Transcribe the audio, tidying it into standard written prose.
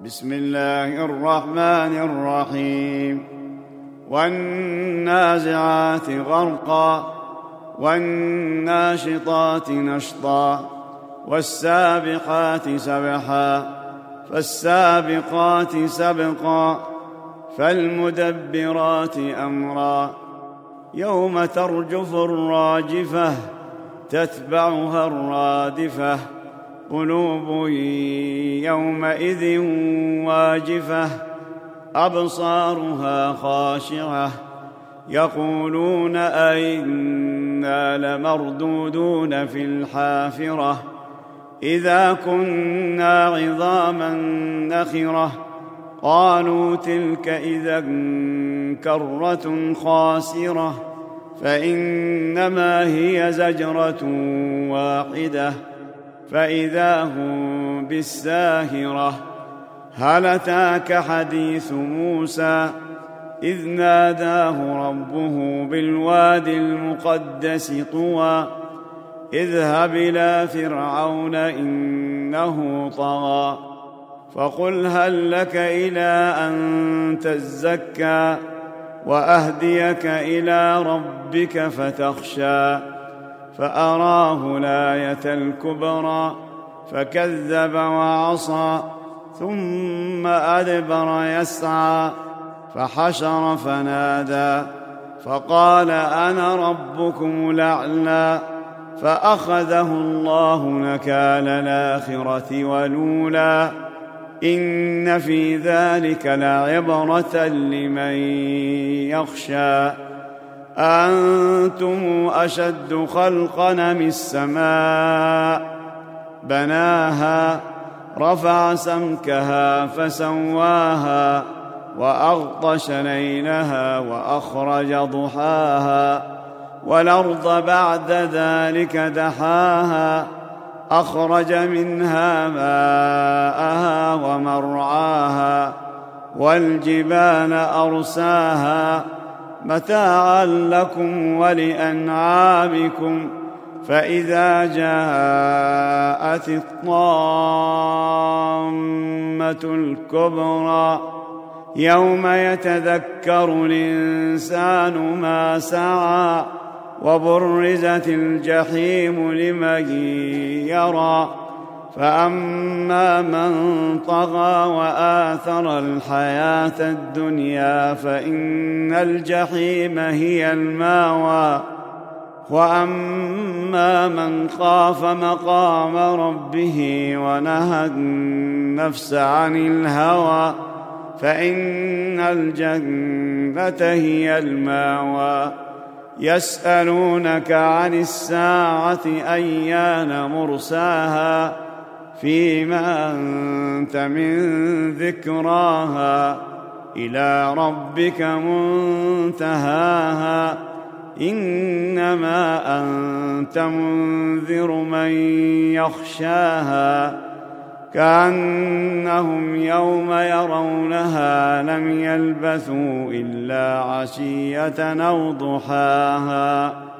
بسم الله الرحمن الرحيم. والنازعات غرقا والناشطات نشطا والسابقات سبحا فالسابقات سبقا فالمدبرات أمرا يوم ترجف الراجفة تتبعها الرادفة قلوب يومئذ واجفة أبصارها خاشعة يقولون أئنا لمردودون في الحافرة إذا كنا عظاما نخرة قالوا تلك إذا كرة خاسرة فإنما هي زجرة واحدة فإذا هم بالساهرة هل أتاك حديث موسى إذ ناداه ربه بالواد المقدس طوى اذهب إلى فرعون إنه طغى فقل هل لك إلى أن تزكى وأهديك إلى ربك فتخشى فأراه الآية الكبرى فكذب وعصى ثم أدبر يسعى فحشر فنادى فقال أنا ربكم الأعلى فأخذه الله نكال الآخرة والأولى إن في ذلك لعبرة لمن يخشى أنتم أشد خلقا أم السماء بناها رفع سمكها فسواها وأغطش ليلها وأخرج ضحاها والأرض بعد ذلك دحاها أخرج منها ماءها ومرعاها والجبال أرساها متاعا لكم ولأنعامكم فإذا جاءت الطامة الكبرى يوم يتذكر الإنسان ما سعى وبرزت الجحيم لمن يرى فأما من طغى وآثر الحياة الدنيا فإن الجحيم هي الماوى وأما من خاف مقام ربه ونهى النفس عن الهوى فإن الجنة هي الماوى يسألونك عن الساعة أيان مرساها فيما أنت من ذكراها إلى ربك منتهاها إنما أنت منذر من يخشاها كأنهم يوم يرونها لم يلبثوا إلا عشية أو ضحاها